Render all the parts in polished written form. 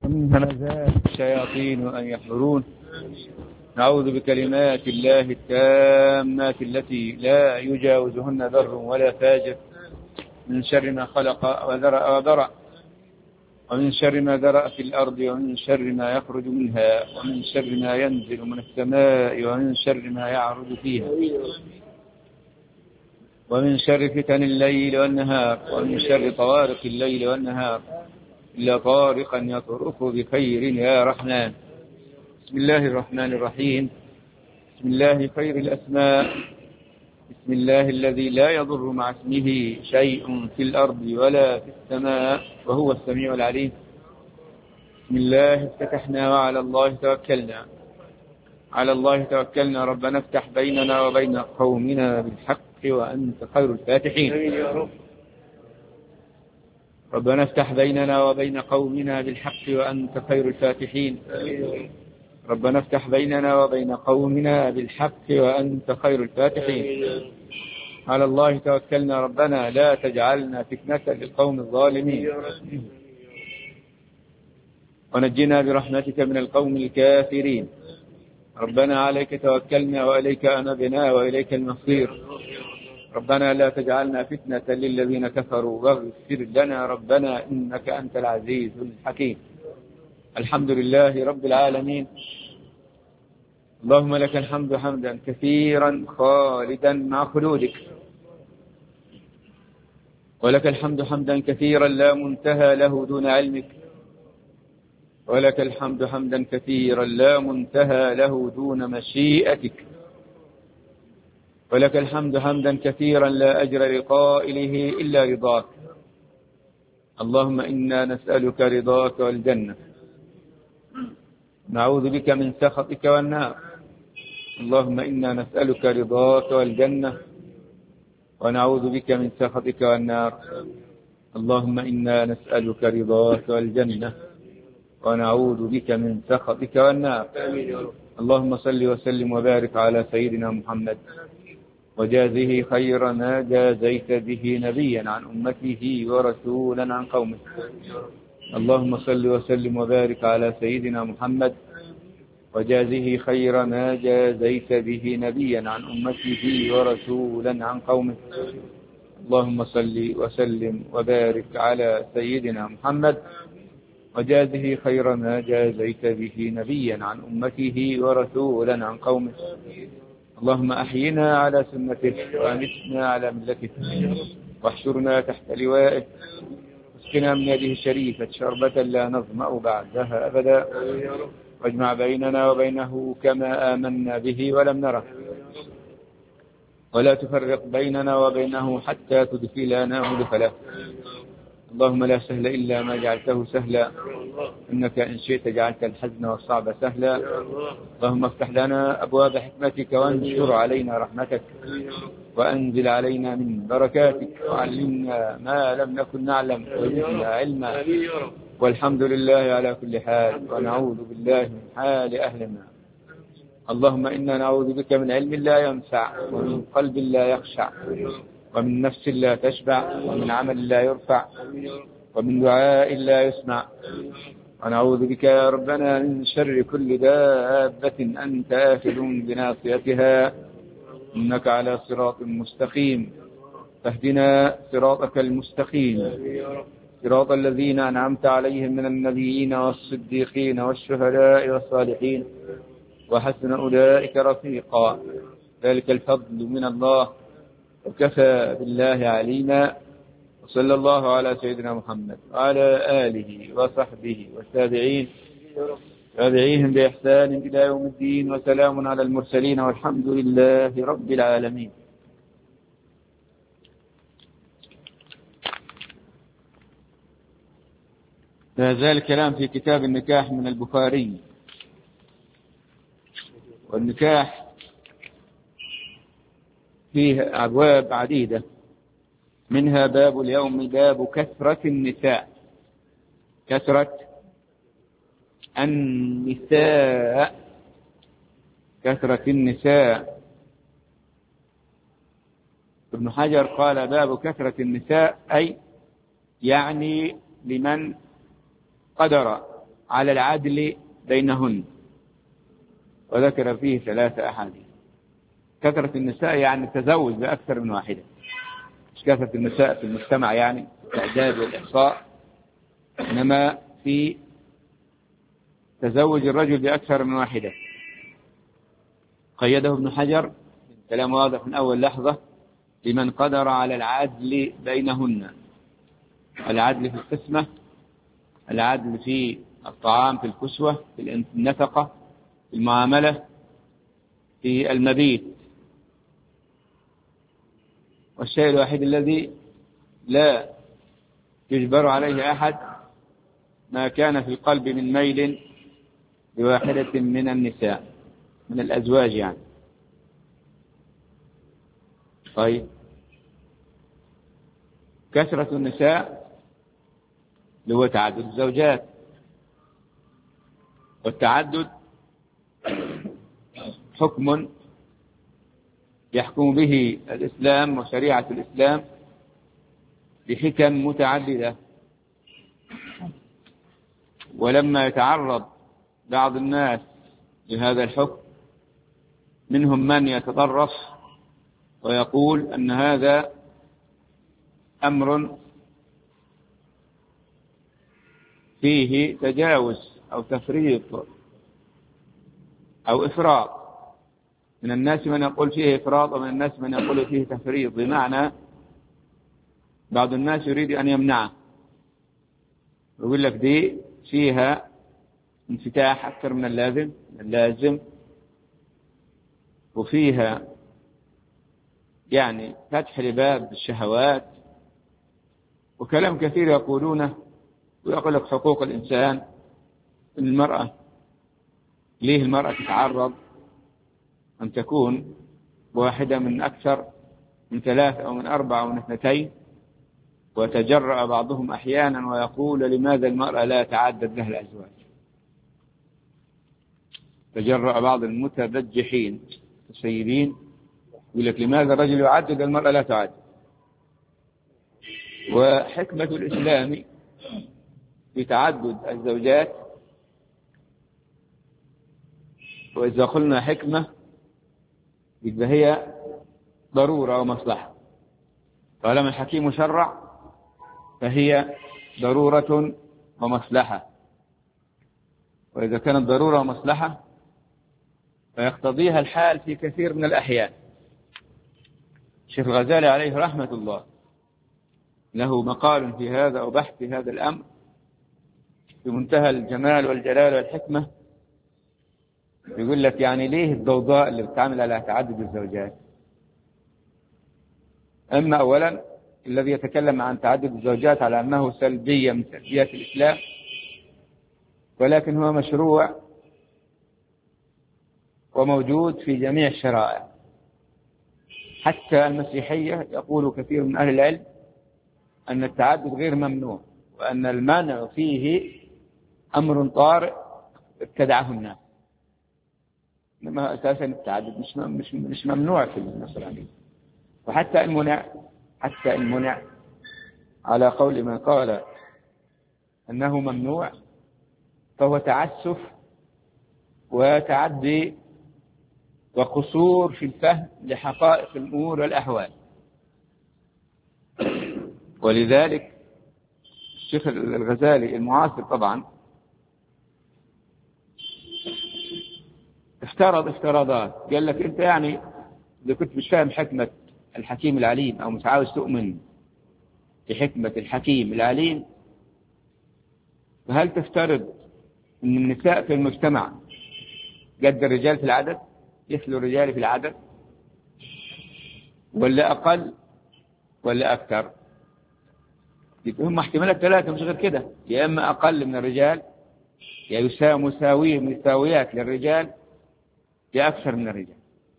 ومن همزات الشياطين وأن يحضرون. نعوذ بكلمات الله التامات التي لا يجاوزهن بر ولا فاجر من شر ما خلق وذرأ ومن شر ما ذرأ في الأرض ومن شر ما يخرج منها ومن شر ما ينزل من السماء ومن شر ما يعرج فيها ومن شر فتن الليل والنهار ومن شر طوارق الليل والنهار إلا طارقا يطرق بخير يا رحمن. بسم الله الرحمن الرحيم. بسم الله خير الأسماء. بسم الله الذي لا يضر مع اسمه شيء في الأرض ولا في السماء وهو السميع العليم. بسم الله افتتحنا وعلى الله توكلنا. على الله توكلنا. ربنا افتح بيننا وبين قومنا بالحق وأنت خير الفاتحين. ربنا افتح بيننا وبين قومنا بالحق وأنت خير الفاتحين. ربنا افتح بيننا وبين قومنا بالحق وأنت خير الفاتحين. على الله توكلنا. ربنا لا تجعلنا فتنة للقوم الظالمين ونجنا برحمتك من القوم الكافرين. ربنا عليك توكلنا وإليك أنبنا وإليك المصير. ربنا لا تجعلنا فتنة للذين كفروا واغفر لنا ربنا إنك أنت العزيز الحكيم. الحمد لله رب العالمين. اللهم لك الحمد حمدا كثيرا خالدا مع خلودك، ولك الحمد حمدا كثيرا لا منتهى له دون علمك، ولك الحمد حمدا كثيرا لا منتهى له دون مشيئتك، ولك الحمد حمدا كثيرا لا أجر لقائله إلا رضاك. اللهم إنا نسألك رضاك والجنة، نعوذ بك من سخطك والنار. اللهم إنا نسألك رضاك والجنة ونعوذ بك من سخطك والنار. اللهم إنا نسألك رضاك والجنة ونعوذ بك من سخطك والنار. اللهم صل وسلم وبارك على سيدنا محمد وجازه خير ما جازيت به نبيا عن أمته ورسولا عن قومه. اللهم صل وسلم وبارك على سيدنا محمد وجازه خير ما جازيت به نبيا عن أمته ورسولا عن قومه. اللهم صل وسلم وبارك على سيدنا محمد وجازه خير ما جازيت به نبيا عن أمته ورسولا عن قومه. اللهم أحينا على سنته وأمتنا على ملته واحشرنا تحت لوائه واسقنا من يده الشريفة شربة لا نظمأ بعدها أبدا، واجمع بيننا وبينه كما آمنا به ولم نره، ولا تفرق بيننا وبينه حتى تدخلنا مدخله. اللهم لا سهل إلا ما جعلته سهلا، إنك إن شئت جعلت الحزن والصعب سهلا. اللهم افتح لنا أبواب حكمتك وانشر علينا رحمتك وأنزل علينا من بركاتك وعلمنا ما لم نكن نعلم وزدنا علما. والحمد لله على كل حال ونعوذ بالله من حال أهل النار. اللهم إنا نعوذ بك من علم لا ينفع ومن قلب لا يخشع ومن نفس لا تشبع ومن عمل لا يرفع ومن دعاء لا يسمع. ونعوذ بك يا ربنا من شر كل دابة أنت آخذ بناصيتها إنك على صراط مستقيم. فاهدنا صراطك المستقيم، صراط الذين أنعمت عليهم من النبيين والصديقين والشهداء والصالحين وحسن أولئك رفيقا. ذلك الفضل من الله وكفى بالله عليما. وصلى الله على سيدنا محمد وعلى آله وصحبه والتابعين تابعيهم بإحسان إلى يوم الدين. وسلام على المرسلين والحمد لله رب العالمين. لا زال الكلام في كتاب النكاح من البخاري. والنكاح فيه أبواب عديدة، منها باب اليوم باب كثرة النساء. كثرة النساء، كثرة النساء. ابن حجر قال باب كثرة النساء أي يعني لمن قدر على العدل بينهن، وذكر فيه 3 أحاديث. كثرة النساء يعني التزوج بأكثر من واحدة، مش كثرة النساء في المجتمع يعني التعداد والإحصاء، إنما في تزوج الرجل بأكثر من واحدة. قيده ابن حجر، كلام واضح من أول لحظة، لمن قدر على العدل بينهن، العدل في القسمة، العدل في الطعام، في الكسوة، في النفقة، في المعاملة، في المبيت. والشيء الوحيد الذي لا يجبر عليه أحد ما كان في القلب من ميل بواحدة من النساء من الأزواج يعني. طيب، كثرة النساء اللي هو تعدد الزوجات، والتعدد حكم يحكم به الإسلام وشريعة الإسلام بحكم متعددة. ولما يتعرض بعض الناس لهذا الحكم، منهم من يتطرف ويقول أن هذا أمر فيه تجاوز أو تفريط أو إفراط. من الناس من يقول فيه إفراط، ومن الناس من يقول فيه تفريط، بمعنى بعض الناس يريد أن يمنعه، يقول لك دي فيها انفتاح أكثر من اللازم، وفيها يعني فتح لباب الشهوات، وكلام كثير يقولونه. ويقول لك حقوق الإنسان، المرأة، ليه المرأة تتعرض أن تكون واحدة من أكثر من 3 أو من 4 أو من 2، وتجرأ بعضهم أحيانا ويقول لماذا المرأة لا تعدد لها الأزواج. تجرأ بعض المتبجحين السيدين يقول لك لماذا الرجل يعدد المرأة لا تعدد. وحكمة الإسلام في تعدد الزوجات، وإذا قلنا حكمة يبقى هي ضرورة ومصلحة. طالما الحكيم شرع فهي ضرورة ومصلحة، وإذا كانت ضرورة ومصلحة فيقتضيها الحال في كثير من الأحيان. الشيخ الغزالي عليه رحمة الله له مقال في هذا أو بحث في هذا الأمر في منتهى الجمال والجلال والحكمة. يقول لك يعني ليه الضوضاء اللي بتعمل على تعدد الزوجات؟ أما أولا الذي يتكلم عن تعدد الزوجات على أنه سلبية من سلبيات الإسلام، ولكن هو مشروع وموجود في جميع الشرائع. حتى المسيحية يقول كثير من أهل العلم أن التعدد غير ممنوع، وأن المنع فيه أمر طارئ ابتدعه الناس. إنما أساسا التعدد مش ممنوع في النصرانية. وحتى المنع على قول من قال أنه ممنوع فهو تعسف وتعدي وقصور في الفهم لحقائق الأمور والأحوال. ولذلك الشيخ الغزالي المعاصر طبعا افتراضات. قال لك أنت يعني إذا كنت مش فاهم حكمة الحكيم العليم أو مش عاوز تؤمن بحكمة الحكيم العليم، فهل تفترض أن النساء في المجتمع قد الرجال في العدد، يخلو الرجال في العدد، ولا أقل ولا أكثر؟ هم احتمالات 3 مش غير كده، يا إما أقل من الرجال، يا مساويات للرجال، يا أكثر من الرجال.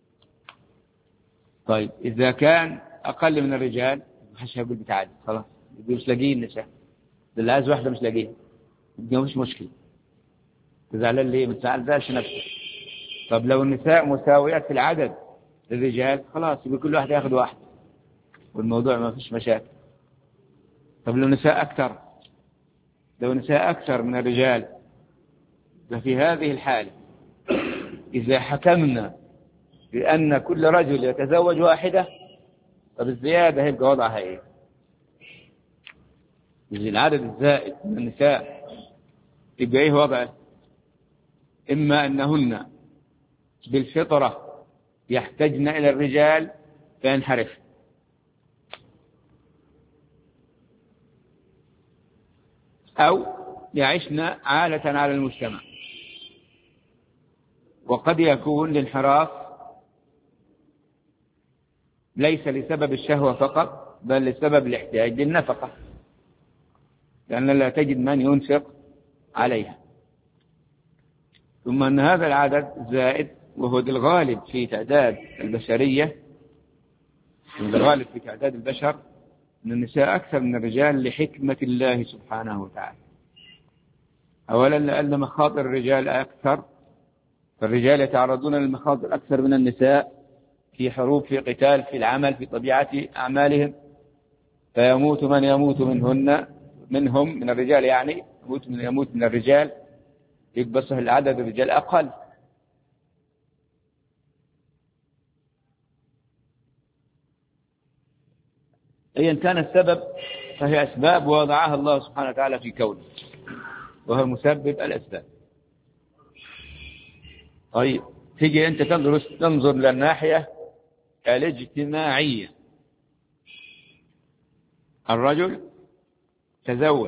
طيب إذا كان أقل من الرجال محدش هيقول بتعدد، خلاص يقول مش لاقيين النساء، اللي عايز واحدة مش لاقيها، يبقى مش مشكلة. تزعلان ليه؟ ما تزعلش نفسك. طب لو النساء مساويات في العدد للرجال خلاص يبقى كل واحد ياخذ واحد والموضوع ما فيش مشاكل. طب لو نساء أكثر من الرجال ففي هذه الحالة إذا حكمنا بأن كل رجل يتزوج واحدة، طب الزيادة هيبقى وضعها إيه؟ إذا العدد الزائد من النساء يبقى إيه وضعه؟ إما أنهن بالفطرة يحتجن إلى الرجال فينحرف، أو يعيشن عالة على المجتمع. وقد يكون الانحراف ليس لسبب الشهوة فقط، بل لسبب الاحتياج للنفقة، لأن لا تجد من ينفق عليها. ثم أن هذا العدد زائد، وهو الغالب في تعداد البشرية، الغالب في تعداد البشر أن النساء أكثر من الرجال لحكمة الله سبحانه وتعالى. أولا لأن مخاطر الرجال أكثر، فالرجال يتعرضون للمخاطر أكثر من النساء في حروب، في قتال، في العمل، في طبيعة أعمالهم، فيموت من يموت منهم من الرجال، يعني يموت من الرجال، يقبص العدد الرجال أقل. أيا كان السبب فهي أسباب وضعها الله سبحانه وتعالى في كونه، وهو مسبب الأسباب. طيب تيجي أنت تنظر للناحية الاجتماعية. الرجل تزوج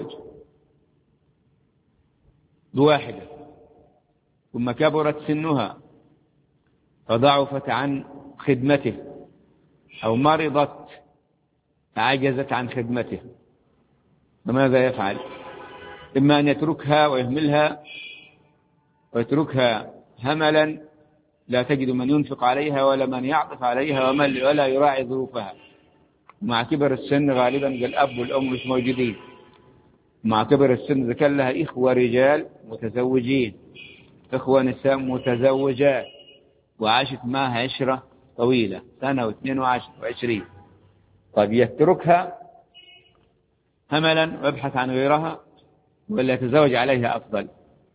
بواحدة ثم كبرت سنها فضعفت عن خدمته، أو مرضت فعجزت عن خدمته، فماذا يفعل؟ إما أن يتركها ويهملها ويتركها هملا لا تجد من ينفق عليها ولا من يعطف عليها ولا يراعي ظروفها. مع كبر السن غالبا الأب والأم مش موجودين، مع كبر السن إذا كان لها إخوة رجال متزوجين، إخوة نساء متزوجات، وعاشت معها عشرة طويلة، سنة واثنين وعشرين، طيب يتركها هملا ويبحث عن غيرها، ولا يتزوج عليها أفضل؟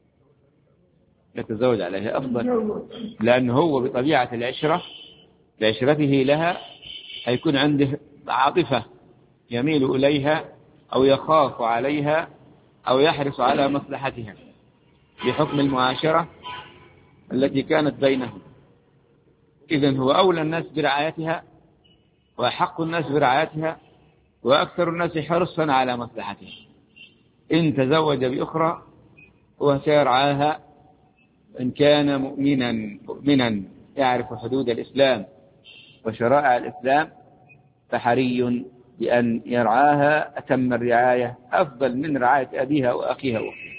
يتزوج عليها أفضل، لأنه هو بطبيعة لعشرته لها هيكون عنده عاطفة يميل إليها أو يخاف عليها أو يحرص على مصلحتها بحكم المعاشرة التي كانت بينهم. إذن هو أولى الناس برعايتها وأحق الناس برعايتها وأكثر الناس حرصا على مصلحتها. إن تزوج بأخرى هو سيرعاها، إن كان مؤمنا يعرف حدود الإسلام وشرائع الإسلام فحري بأن يرعاها أتم الرعاية، أفضل من رعاية أبيها وأخيها وأختها.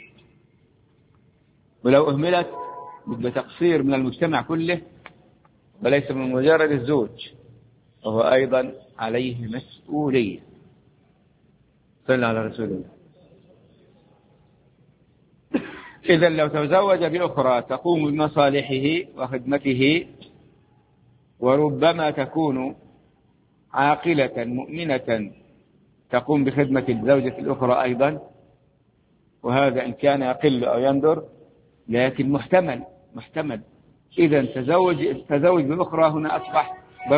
ولو أهملت بتقصير من المجتمع كله وليس من مجرد الزوج، وهو أيضا عليه مسؤولية. صلى على رسول الله. إذا لو تزوج بأخرى تقوم بمصالحه وخدمته، وربما تكون عاقلة مؤمنة تقوم بخدمة الزوجة الأخرى أيضا، وهذا إن كان يقل أو يندر، لكن محتمل. إذا التزوج بالأخرى هنا أصبح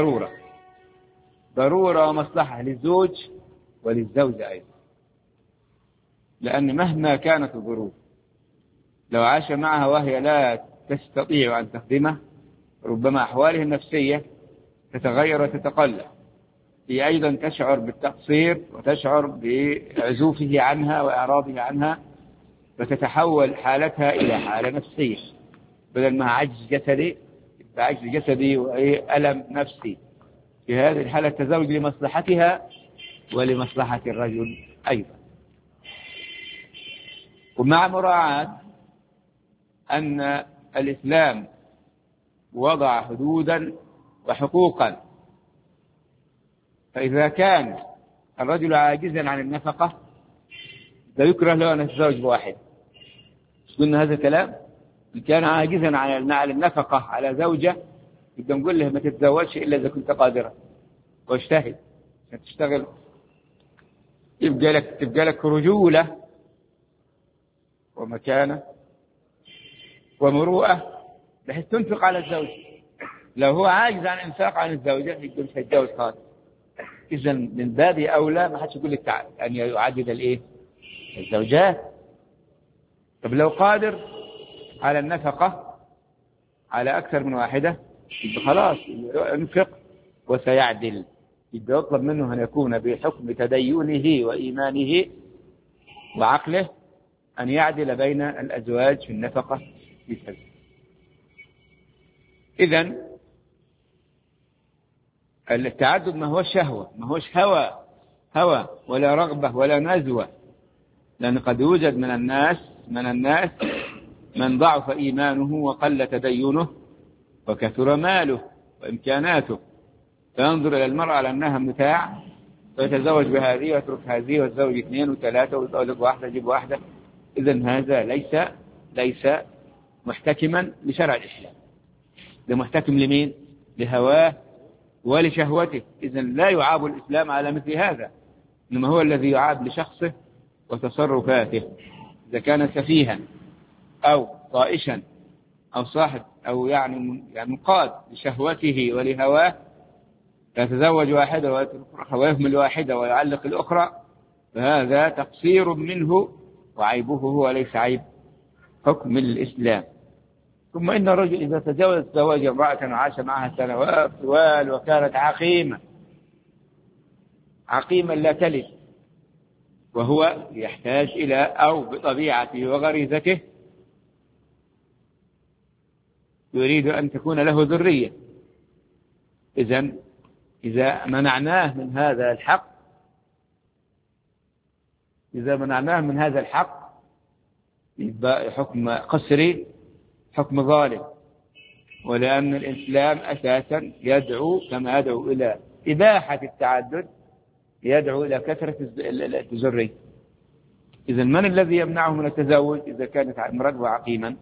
ضرورة ومصلحة للزوج وللزوجة أيضا، لأن مهما كانت الظروف لو عاش معها وهي لا تستطيع أن تخدمه، ربما أحواله النفسية تتغير وتتقلب، هي أيضا تشعر بالتقصير وتشعر بعزوفه عنها وإعراضه عنها، فتتحول حالتها إلى حالة نفسية، بدل ما عجز جسدي وألم نفسي. في هذه الحالة التزوج لمصلحتها ولمصلحة الرجل أيضا، ومع مراعاة أن الإسلام وضع حدودا وحقوقا. فإذا كان الرجل عاجزا عن النفقة فيكره له أن يتزوج بواحد. قلنا هذا الكلام، إن كان عاجزا عن النفقة على زوجة بدنا نقول له ما تتزوجش إلا إذا كنت قادرا، واجتهد عشان تشتغل، تبقى لك رجولة ومكانة ومروءة بحيث تنفق على الزوج. لو هو عاجز عن إنفاق عن الزوجة يقول مش هيتجوز خالص. إذا من باب أولى ما حدش يقول لك تعال أن يعدد الإيه؟ الزوجات. طب لو قادر على النفقة على أكثر من واحدة يبقى خلاص ينفق وسيعدل. يبقى يطلب منه أن يكون بحكم تدينه وإيمانه وعقله أن يعدل بين الأزواج في النفقة في كذا. إذن التعدد ما هو شهوة، ما هوش هوى ولا رغبة ولا نزوة. لأن قد يوجد من الناس من ضعف إيمانه وقل تدينه وكثر ماله وإمكاناته، فينظر إلى المرأة على أنها متاع ويتزوج بهذه ويترك هذه ويتزوج 2 و3 ويطلق واحدة يجيب واحدة. إذن هذا ليس محتكما لشرع الإسلام. ده محتكم لمين؟ لهواه ولشهوته. إذن لا يعاب الإسلام على مثل هذا، إنما هو الذي يعاب لشخصه وتصرفاته. إذا كان سفيها أو طائشا أو صاحب أو يعني قاد لشهوته ولهواه يتزوج واحدة ويهمل واحدة ويعلق الأخرى، فهذا تقصير منه وعيبه هو ليس عيب حكم الإسلام. ثم إن الرجل إذا تزوج امرأة وعاش معها سنوات طوال وكانت عقيما لا تلد، وهو يحتاج إلى أو بطبيعته وغريزته يريد أن تكون له ذرية. إذا منعناه من هذا الحق يبقى حكم قسري، حكم ظالم. ولأن الإسلام أساسا يدعو كما يدعو إلى إباحة التعدد يدعو إلى كثرة الذرية. إذا من الذي يمنعه من التزوج؟ إذا كانت امرأة عقيما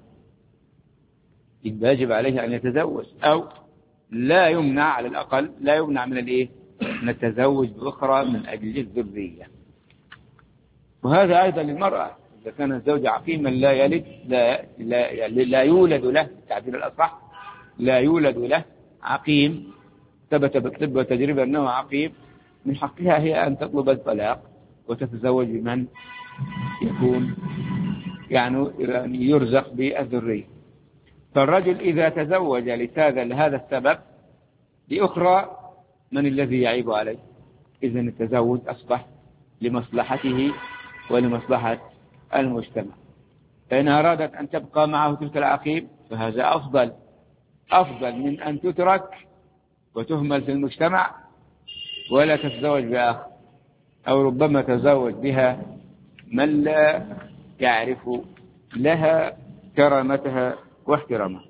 يجب عليه أن يتزوج، أو لا يمنع، على الأقل لا يمنع من التزوج بأخرى من أجل الذرية. وهذا أيضا للمرأة إذا كان الزوج عقيما لا يلد لا يولد له، التعبير الأصح لا يولد له عقيم، ثبت بالطب والتجربة أنه عقيم، من حقها هي أن تطلب الطلاق وتتزوج بمن يكون يعني يرزق بالذرية. فالرجل إذا تزوج لهذا السبب لأخرى من الذي يعيب عليه؟ إذن التزوج أصبح لمصلحته ولمصلحة المجتمع. فإن أرادت أن تبقى معه تلك العقيم فهذا أفضل من أن تترك وتهمل في المجتمع ولا تتزوج بآخر، أو ربما تزوج بها من لا يعرف لها كرامتها واحترامها.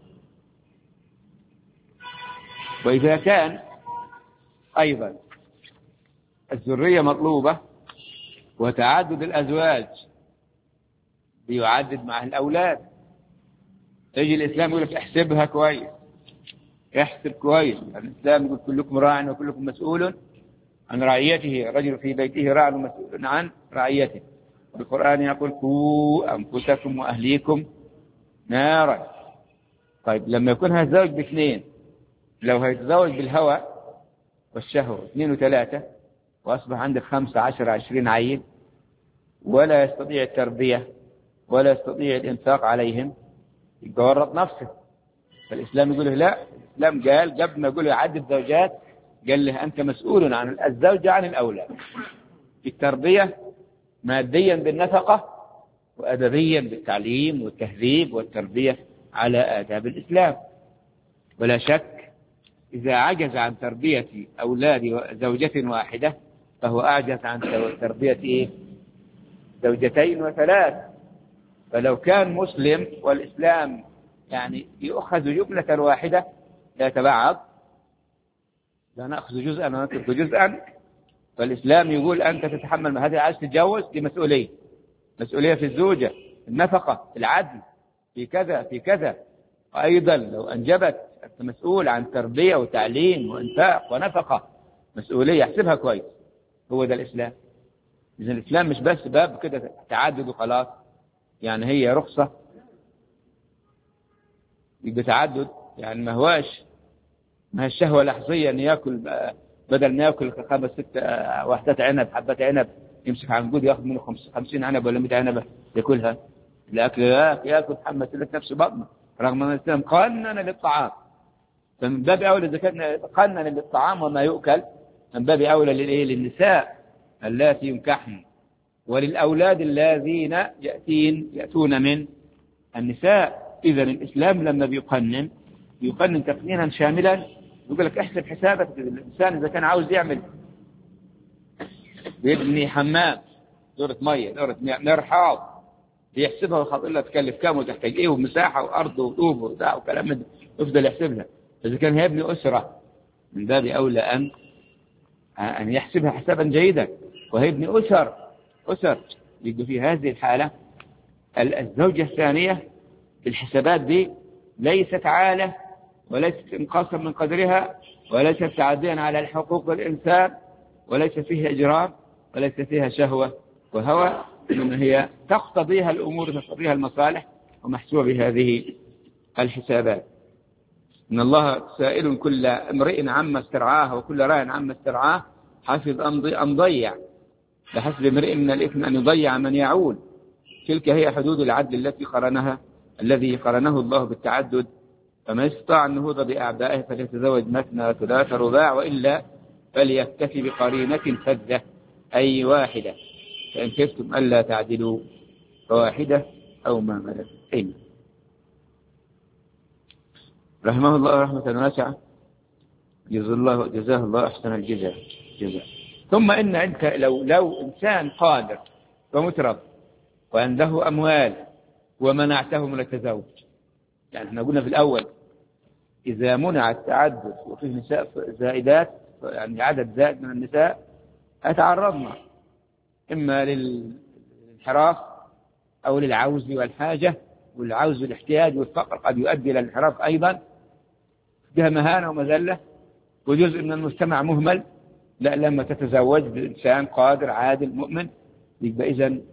وإذا كان أيضا الذرية مطلوبة وتعدد الأزواج بيعدد مع الأولاد، يجي الإسلام يقول لك احسبها كويس، احسب كويس. الإسلام يقول كلكم راع وكلكم مسؤول عن رعيته، الرجل في بيته راع ومسؤول عن رعيته. والقرآن يقول قوا أنفسكم وأهليكم نارا. طيب لما يكون هالزوج باثنين، لو هيتزوج بالهوى والشهوة 2 و3 وأصبح عندك 5 10 20 عيل ولا يستطيع التربية ولا يستطيع الإنفاق عليهم، يبقى ورط نفسه. فالإسلام يقول له لا، الإسلام قال قبل ما يقول له عدد زوجات قال له أنت مسؤول عن الزوجة عن الأولاد، التربية ماديا بالنفقة وأدبيا بالتعليم والتهذيب والتربية على آداب الإسلام. ولا شك إذا عجز عن تربية أولاد زوجة واحدة فهو أعجز عن تربية زوجتين و3. فلو كان مسلم والإسلام يعني يؤخذ جملة واحدة لا يتبعض، لا نأخذ جزءا ونترك جزءا، فالإسلام يقول أنت تتحمل هذه، عايز تتجوز دي مسؤولية في الزوجة، النفقة، العدل في كذا في كذا. وأيضا لو أنجبت أنت مسؤول عن تربية وتعليم وإنفاق ونفقة، مسؤولية، احسبها كويس. هو ده الإسلام. إذن الإسلام مش بس باب كده تعدد وخلاص، يعني هي رخصة يبقى تعدد يعني ما هواش ما هي الشهوة لحظية أن يأكل بدل ما يأكل 5 6 وحدات عنب حبات عنب يمسك عنقود يأخذ منه 50 عنب ولا 100 عنبة يأكلها. الأكل يأكل محمد لك نفسه بطنه رغم أن الإسلام قنن للطعام. فمن باب أولى إذا كان قنن للطعام وما يؤكل من باب أولى للنساء اللاتي ينكحن وللأولاد الذين يأتون من النساء. إذا الإسلام لما بيقنن تقنينا شاملا يقول لك احسب حسابك. الإنسان إذا كان عاوز يعمل يبني حمام دورة مية دورة مرحاض يحسبها ويخاطر لها تكلف كام وتحتاج ايه ومساحة وأرض وطوب وبتاع وكلام من يفضل يحسبها. إذا كان هيبني أسرة من باب أولى أن يحسبها حسابا جيدا وهيبني أسر يبقى في هذه الحالة الزوجة الثانية الحسابات دي ليست عالة وليست انقاصا من قدرها وليست تعديا على حقوق الإنسان وليس فيها إجرام وليس فيها شهوة وهوى إنما هي تقتضيها الأمور تقتضيها المصالح ومحسوبة بهذه الحسابات. إن الله سائل كل امرئ عما استرعاه وكل راع عما استرعاه حافظ أم ضيع بحسب امرئ من الإثم أن يضيع من يعول. تلك هي حدود العدل الذي قرنه الله بالتعدد. فمن استطاع النهوض بأعدائه فليتزوج مثنى وثلاث رباع وإلا فليكتفي بقرينة فذة أي واحدة فإن خفتم ألا تعدلوا فواحدة أو ما ملكت أيمانكم. رحمه الله رحمة واسعة جزاه الله أحسن الجزاء. ثم إن أنت لو إنسان قادر ومترف وعنده أموال ومنعته من التزوج يعني احنا قلنا في الأول إذا منع التعدد وفيه نساء زائدات يعني عدد زائد من النساء أتعرضنا إما للانحراف أو للعوز والحاجة والعوز والاحتياج والفقر قد يؤدي إلى الانحراف أيضا بها مهانة ومذلة وجزء من المجتمع مهمل. لا لما تتزوج بإنسان قادر عادل مؤمن يبقى إذن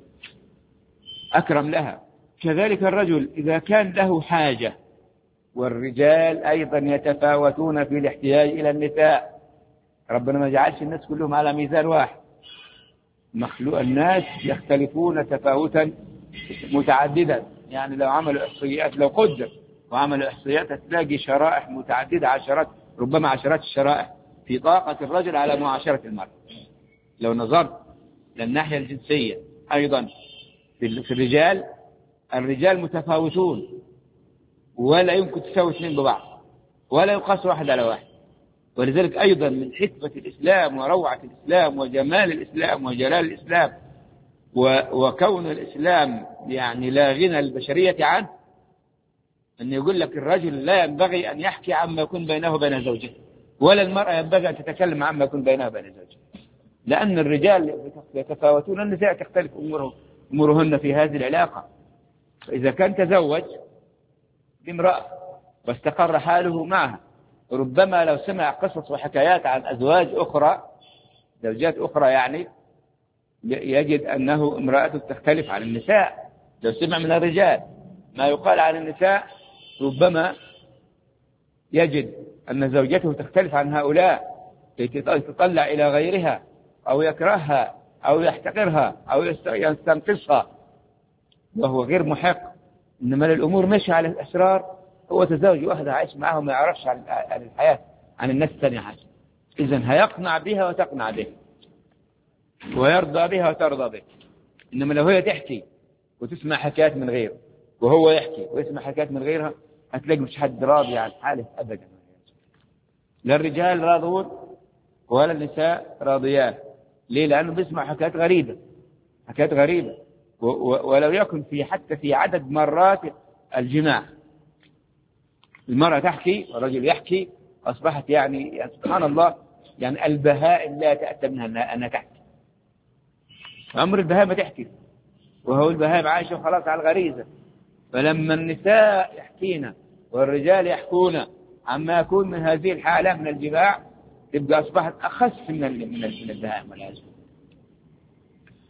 أكرم لها. كذلك الرجل إذا كان له حاجة والرجال أيضا يتفاوتون في الاحتياج إلى النساء. ربنا ما جعلش الناس كلهم على ميزان واحد مخلوق الناس يختلفون تفاوتا متعددا يعني لو عملوا إحصائيات لو قدر وعملوا إحصائيات هتلاقي شرائح متعددة عشرات ربما عشرات الشرائح في طاقة الرجل على معاشرة المرأة. لو نظرت للناحية الجنسية أيضا في الرجال متفاوتون ولا يمكن تساوي اثنين ببعض ولا يقاس واحد على واحد. ولذلك أيضا من حكمة الإسلام وروعة الإسلام وجمال الإسلام وجلال الإسلام وكون الإسلام يعني لا غنى البشرية عنه أن يقول لك الرجل لا ينبغي أن يحكي عما يكون بينه وبين زوجته ولا المرأة ينبغي أن تتكلم عما يكون بينها وبين زوجها لأن الرجال يتفاوتون النساء تختلف أمورهن في هذه العلاقة. فإذا كان تزوج بامرأة واستقر حاله معها ربما لو سمع قصص وحكايات عن أزواج أخرى زوجات أخرى يعني يجد أنه امرأته تختلف عن النساء. لو سمع من الرجال ما يقال عن النساء ربما يجد أن زوجته تختلف عن هؤلاء تطلع إلى غيرها أو يكرهها أو يحتقرها أو يستنقصها وهو غير محق. إنما الأمور مش على الأسرار هو تزوج واحدة عايش معها وما يعرفش عن الحياة عن الناس الثانية حاجة. إذن هيقنع بها وتقنع به ويرضى بها وترضى به. إنما لو هي تحكي وتسمع حكايات من غيره وهو يحكي ويسمع حكايات من غيرها هتلاقي مش حد راضي عن حاله أبدا. لا الرجال راضون ولا النساء راضيان. ليه؟ لأنه بيسمع حكايات غريبة ولو يكن حتى في عدد مرات الجماع المرأة تحكي والرجل يحكي أصبحت يعني سبحان الله يعني البهائم لا تأتى منها أنها تحكي. أمر البهائم تحكي وهو البهائم عايشة وخلاص على الغريزة. فلما النساء يحكينا والرجال يحكون عما يكون من هذه الحالة من الجماع تبقى أصبحت أخس من البهائم والعزم.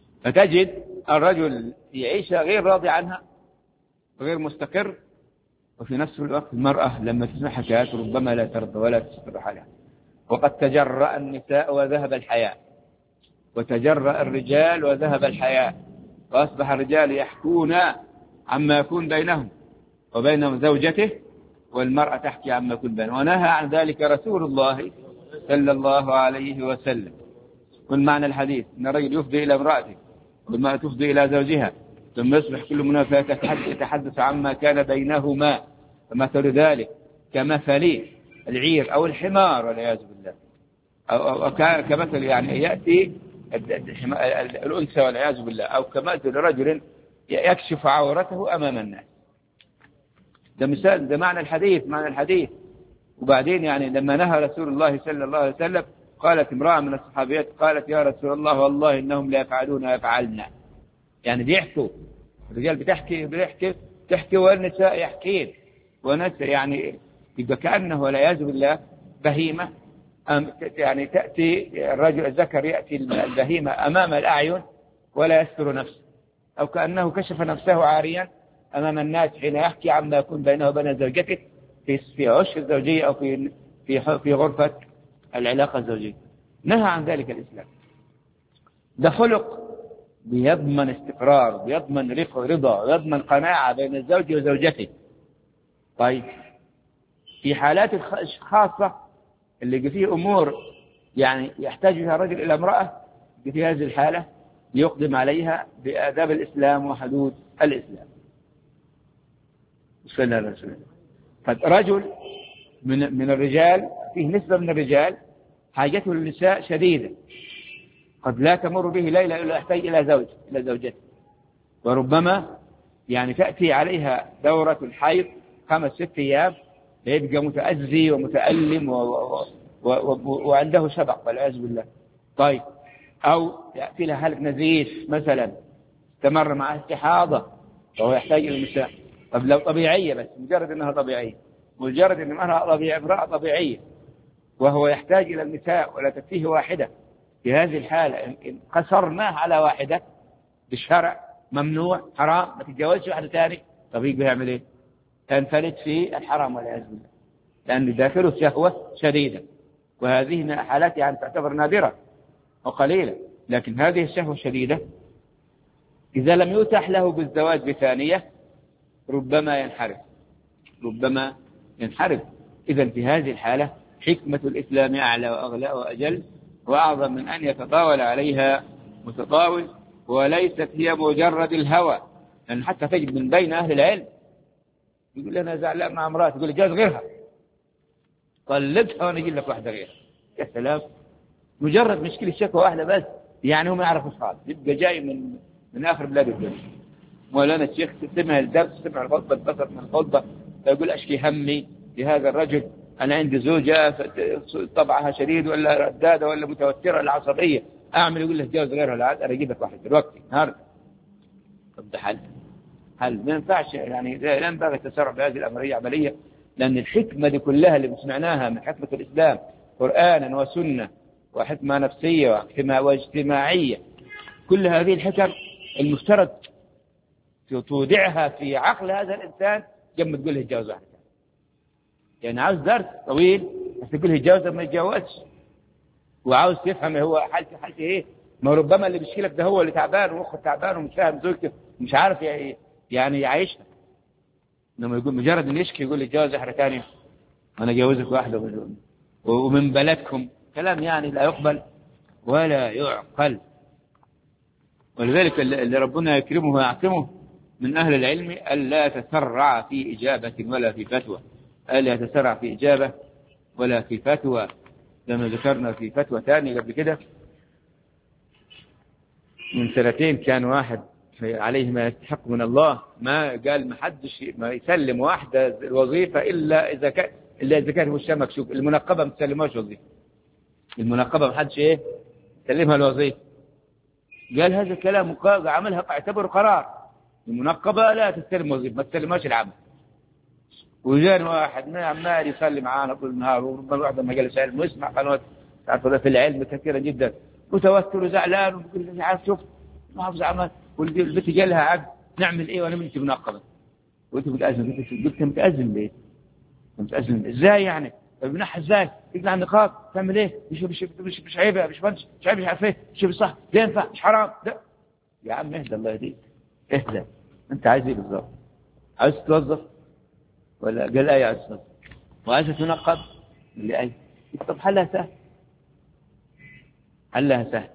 فتجد الرجل يعيش غير راضي عنها وغير مستقر وفي نفس الوقت المرأة لما تسمع حكايات ربما لا ترضى ولا تستر حالها. وقد تجرأ النساء وذهب الحياء، وتجرأ الرجال وذهب الحياء، وأصبح الرجال يحكون عما يكون بينهم وبين زوجته، والمرأة تحكي عما يكون بينهم. ونهى عن ذلك رسول الله صلى الله عليه وسلم. من معنى الحديث أن الرجل يفضي إلى امرأته والمرأة تفضي إلى زوجها، ثم يصبح كل منها يتحدث عما كان بينهما. فمثل ذلك كمثل العير أو الحمار والعياذ بالله، أو كمثل يعني يأتي الأنثى والعياذ بالله، أو كمثل رجل يكشف عورته أمام الناس. ده مثال، ده معنى الحديث، معنى الحديث. وبعدين يعني لما نهى رسول الله صلى الله عليه وسلم قالت امرأة من الصحابيات قالت يا رسول الله والله إنهم لا يفعلون ويفعلنا، يعني بيحكوا، الرجال تحكي والنساء يحكين، يعني يبقى كأنه والعياذ بالله بهيمة، يعني تأتي الرجل الذكر يأتي البهيمة أمام الأعين ولا يستر نفسه، أو كأنه كشف نفسه عاريا أمام الناس حين يحكي عما يكون بينه وبين زوجته في عش الزوجية أو في غرفة العلاقة الزوجية. نهى عن ذلك الإسلام. ده خلق بيضمن استقرار، بيضمن رضا، ويضمن قناعة بين الزوج وزوجته. طيب في حالات خاصة اللي فيه أمور يعني يحتاج فيها الرجل إلى امرأة، في هذه الحالة يقدم عليها بآداب الإسلام وحدود الإسلام. صلى الله عليه وسلم. فرجل من الرجال، فيه نسبة من الرجال حاجته للنساء شديدة، قد لا تمر به ليلة إلا يحتاج إلى زوجته، وربما يعني تأتي عليها دورة الحيض 5-6 أيام، يبقى متأذي ومتألم وعنده شبق والعياذ بالله. طيب أو يأتي لها حالة نزيف مثلا، استمر معها استحاضة وهو يحتاج إلى النساء. طب لو طبيعية، بس مجرد أنها طبيعية، مجرد أن امرأة طبيعية وهو يحتاج إلى النساء ولا تكفيه واحدة، في هذه الحالة إن قصرناه على واحدة بالشرع ممنوع حرام، ما تتجاوزش واحدة ثانية، طب يبقى يعمل إيه؟ تنفلت في الحرام والعياذ بالله، لأن داخله شهوة شديدة. وهذه حالات يعني تعتبر نادرة وقليلة، لكن هذه الشهوة الشديدة إذا لم يتح له بالزواج بثانية ربما ينحرف. إذن في هذه الحالة حكمة الإسلام أعلى وأغلى وأجل وأعظم من أن يتطاول عليها متطاول، وليست هي مجرد الهوى. لأن حتى تجد من بين أهل العلم يقول لنا زعلان مع امرأة، يقول لي جاز غيرها، طلبتها وأنا أجيب لك واحدة غيرها. يا سلام، مجرد مشكلة شكوى واحدة بس، يعني هو ما يعرف أصحاب، يبقى جاي من آخر بلاد الدنيا. مولانا الشيخ سمع الدرس، سمع الخطبة، اتصل من الخطبة، فيقول أشكي همي لهذا الرجل، أنا عندي زوجة طبعها شديد ولا ردادة ولا متوترة ولا عصبية، أعمل؟ يقول له جوز غيرها، لا أنا أجيب لك واحد دلوقتي النهارده. طب ده حل ما ينفعش، يعني لا ينبغي التسرع بهذه الأمرية عملية، لأن الحكمة دي كلها اللي سمعناها من حكمة الإسلام قرآنا وسنة وحكمة نفسية واجتماعية، كل هذه الحكم المفترض تودعها في عقل هذا الإنسان قبل ما تقول له اتجوز واحدة. يعني عاوز درس طويل بس تقول له اتجوز ما يتجوزش، وعاوز تفهم هو حالته ايه. ما ربما اللي بيشكلك ده هو اللي تعبان ومخه تعبان ومش فاهم زوجته، مش عارف يعني يعيشها. لما يقول مجرد ان يشكي يقول لي اتجوز واحدة ثانية، انا اجوزك واحدة ومن بلدكم، كلام يعني لا يقبل ولا يعقل. ولذلك اللي ربنا يكرمه ويعصمه من أهل العلم ألا يتسرع في إجابة ولا في فتوى، ألا يتسرع في إجابة ولا في فتوى. لما ذكرنا في فتوى ثانية قبل كده من 2 كان واحد عليه ما يستحق من الله، ما قال ما حدش ما يسلم واحدة الوظيفة إلا إذا كان هو الشام مكشوف، المنقبة ما تسلمهاش وظيفة، المنقبة ما حدش يسلمها الوظيفة. قال هذا الكلام عملها اعتبر قرار، المنقبة لا تستلم وظيفة، ما تسلمهاش العمل. وجان واحد ما عمال يصلي معانا طول النهار، وربما واحد ما جالس علم ويسمع قنوات في العلم كثيرة جدا، متوتر وزعلان ويقول مش عارف شوف ما حافظ عمل، والبنت جالها عقد نعمل ايه وانا بنتي منقبة؟ قلت متأذن، قلت متأذن ليه؟ متأذن ازاي يعني؟ بنحى ازاي؟ يقلع النقاب تعمل ايه؟ مش عيب يا باشمهندس، مش عيب، مش عارف ايه، مش صح، لا ينفع، مش حرام ده. يا عم اهدى الله يهديك، اهدى. انت عايز ايه بالظبط؟ عايز تتوظف ولا قال ايه؟ عايز تتوظف وعايز تنقب اللي اي؟ طب حلها سهل، حلها سهل.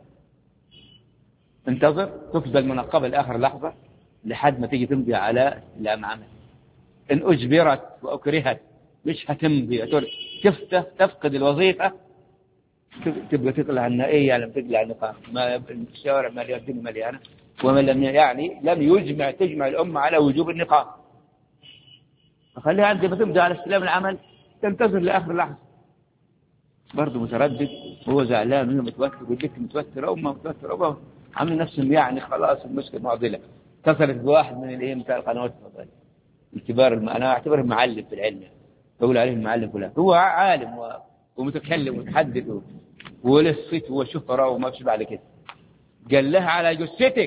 انتظر تفضل منقبة لاخر لحظة لحد ما تيجي تمضي على استلام عمل. ان اجبرت واكرهت مش هتمضي، تفقد الوظيفة، تبقى تطلع النائية لما تطلع النقاب، ما الشوارع مليانة، ومن لم يعني لم تجمع الأمة على وجوب النقاب. فخليها عندي بتمضي على استلام العمل، تنتظر لآخر لحظة. برضه متردد، هو زعلان، هو متوتر، والبنت متوترة، أمه متوترة، أمه عامل نفسهم يعني خلاص المشكلة معضلة. اتصلت بواحد من الايه بتاع القنوات الفضائية الكبار، أنا أعتبره معلم في العلم، بقول عليه المعلم فلان، هو عالم ومتكلم ومتحدث ولفت وشفرة وما بشبه على كده. قال لها على جثتك،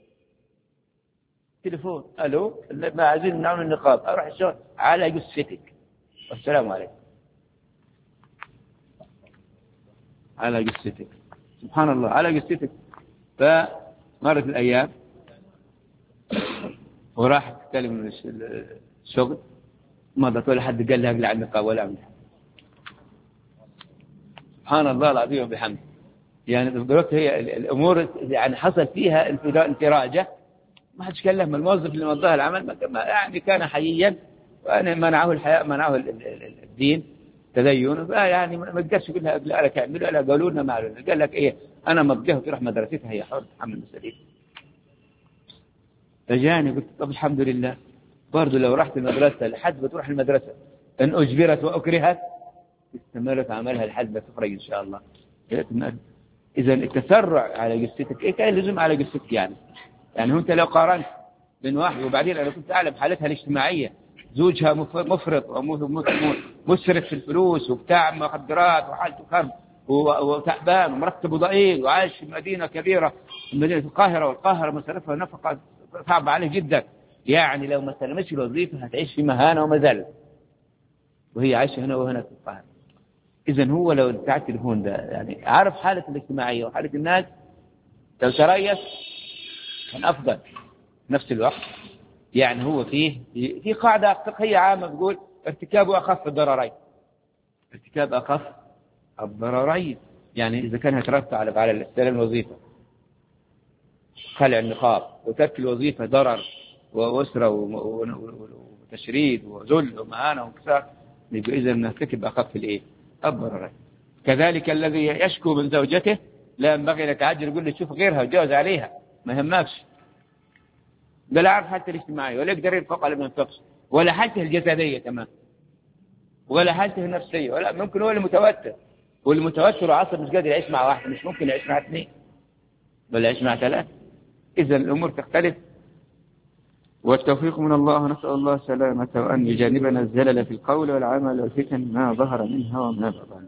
تليفون الو ما عايزين نعمل النقاب، اروح الشغل على جثتك، والسلام عليكم. على جثتك، سبحان الله، على جثتك. فمرت الايام وراح تتكلم من الشغل، مضت ولا حد قال لها اقلع النقاب ولا عمل. سبحان الله العظيم وبحمده. يعني دلوقتي هي الامور يعني حصل فيها انفراجه، ما حدش كلم الموظف اللي مضاها العمل، يعني كان حييا، وأنا منعه الحياء، منعه الدين تدين، يعني ما قدرش يقول لها لا لك اعملوا، لا قالوا لنا ما قال لك ايه، انا مضيها وتروح مدرستها، هي حر تحمل مسؤوليتها. فجاني قلت طب الحمد لله، برضه لو رحت المدرسه لحد ما تروح المدرسه ان اجبرت واكرهت استمرت عملها لحد ما تخرج ان شاء الله. اذا التسرع على قصتك ايه كان لازم على قصتك يعني هو انت لو قارنت بين واحد، وبعدين انا كنت اعلم حالتها الاجتماعيه، زوجها مفرط ومسرف في الفلوس وبتاع مخدرات وحالته كرب وتعبان ومرتبه ضئيل وعايش في مدينه كبيره، مدينه القاهره، والقاهره مصاريفها نفقه صعبه عليه جدا، يعني لو ما سلمتش الوظيفه هتعيش في مهانه ومذله، وهي عايشه هنا وهنا في القاهره. اذا هو لو بتاع التليفون ده يعني عارف حاله الاجتماعيه وحاله الناس، لو تريث كان افضل. نفس الوقت يعني هو في قاعدة فقهية عامة بتقول ارتكاب أخف الضررين، ارتكاب أخف الضررين، يعني إذا كان هيترتب على استلام الوظيفة خلع النقاب وترك الوظيفة ضرر وأسرة وتشريد وذل ومهانة وانكسار، يبقى إذا نرتكب أخف الضررين. كذلك الذي يشكو من زوجته لا ينبغي أن يتعجل يقول له شوف غيرها وجوز عليها، ما يهمكش، ده لا عارف حالته الاجتماعية ولا يقدر ينفق ولا ما ينفقش، ولا حالته الجسدية كمان، ولا حالته النفسية، ولا ممكن هو المتوتر، والمتوتر وعصب مش قادر يعيش مع واحد، مش ممكن يعيش مع اثنين ولا يعيش مع ثلاثة. إذا الأمور تختلف، والتوفيق من الله، نسأل الله السلامة وأن يجانبنا الزلل في القول والعمل والفتن ما ظهر منها وما بطن.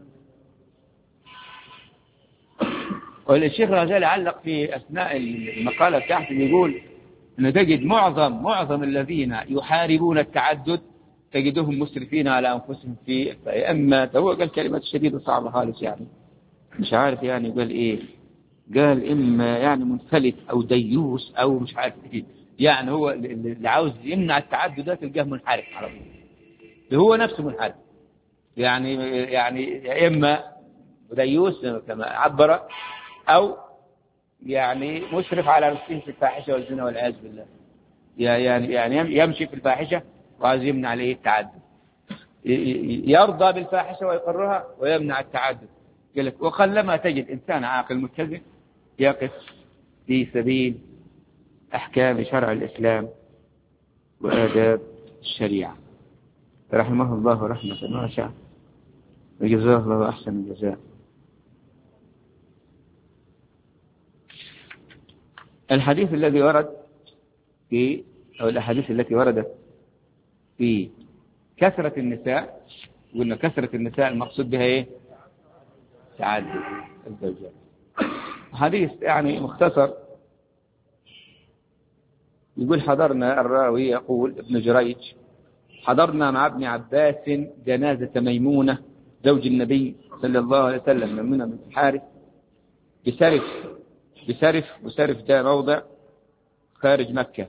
والشيخ الغزالي علق في أثناء المقالة بتاعته يقول أنه تجد معظم الذين يحاربون التعدد تجدهم مسرفين على أنفسهم في إما هو قال كلمة شديدة صعبة خالص، يعني مش عارف يعني قال إيه، قال إما يعني منفلت أو ديوس أو مش عارف إيه، يعني هو اللي عاوز يمنع التعدد ده تلقاه منحرف على طول، هو نفسه منحرف، يعني إما ديوس كما عبر، أو يعني مشرف على نفسه في الفاحشة والزنا والعياذ بالله، يعني يمشي في الفاحشة وعايز يمنع عليه التعدد، يرضى بالفاحشة ويقرها ويمنع التعدد. قال لك وقلما تجد إنسان عاقل متزن يقف في سبيل أحكام شرع الإسلام وآداب الشريعة، رحمه الله رحمة واسعة وجزاه الله أحسن الجزاء. الحديث الذي ورد في أو الأحاديث التي وردت في كثرة النساء، قلنا كثرة النساء المقصود بها إيه؟ تعدد الزوجات. حديث يعني مختصر يقول حضرنا، الراوي يقول ابن جريج: حضرنا مع ابن عباس جنازة ميمونة زوج النبي صلى الله عليه وسلم، ميمونة بنت الحارث، بسرف ده موضع خارج مكة.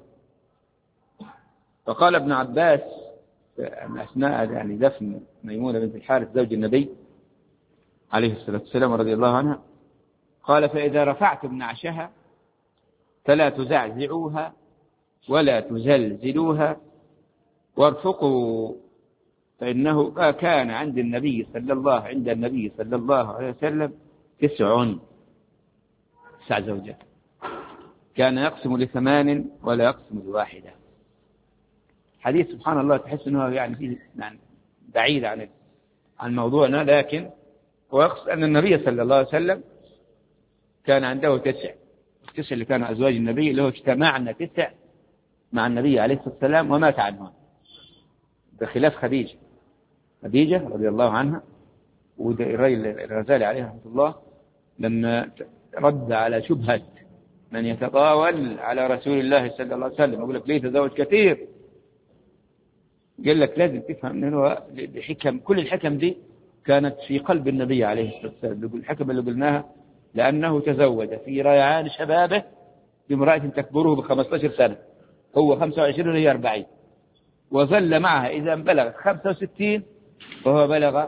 فقال ابن عباس أثناء يعني دفن ميمونة بنت الحارث زوج النبي عليه الصلاة والسلام رضي الله عنها، قال: فإذا رفعتم نعشها فلا تزعزعوها ولا تزلزلوها وارفقوا، فإنه كان عند النبي صلى الله عليه وسلم 9 زوجات، كان يقسم ل8 ولا يقسم ل1. حديث سبحان الله تحس أنه يعني فيه بعيد عن موضوعنا، لكن هو يقصد أن النبي صلى الله عليه وسلم كان عنده 9 اللي كانوا أزواج النبي، اللي هو اجتمعنا 9 مع النبي عليه الصلاة والسلام ومات عنهم، بخلاف خديجة رضي الله عنها. والرجل الغزالي عليه رحمة الله لما رد على شبهة من يتطاول على رسول الله صلى الله عليه وسلم يقول لك ليه تزوج كثير، قال لك لازم تفهم أنه بحكم، كل الحكم دي كانت في قلب النبي عليه الصلاة والسلام. يقول الحكم اللي قلناها لأنه تزوج في ريعان شبابه بامرأة تكبره ب15 سنة، هو 25 وهي 40، وظل معها إذا بلغت 65 وهو بلغ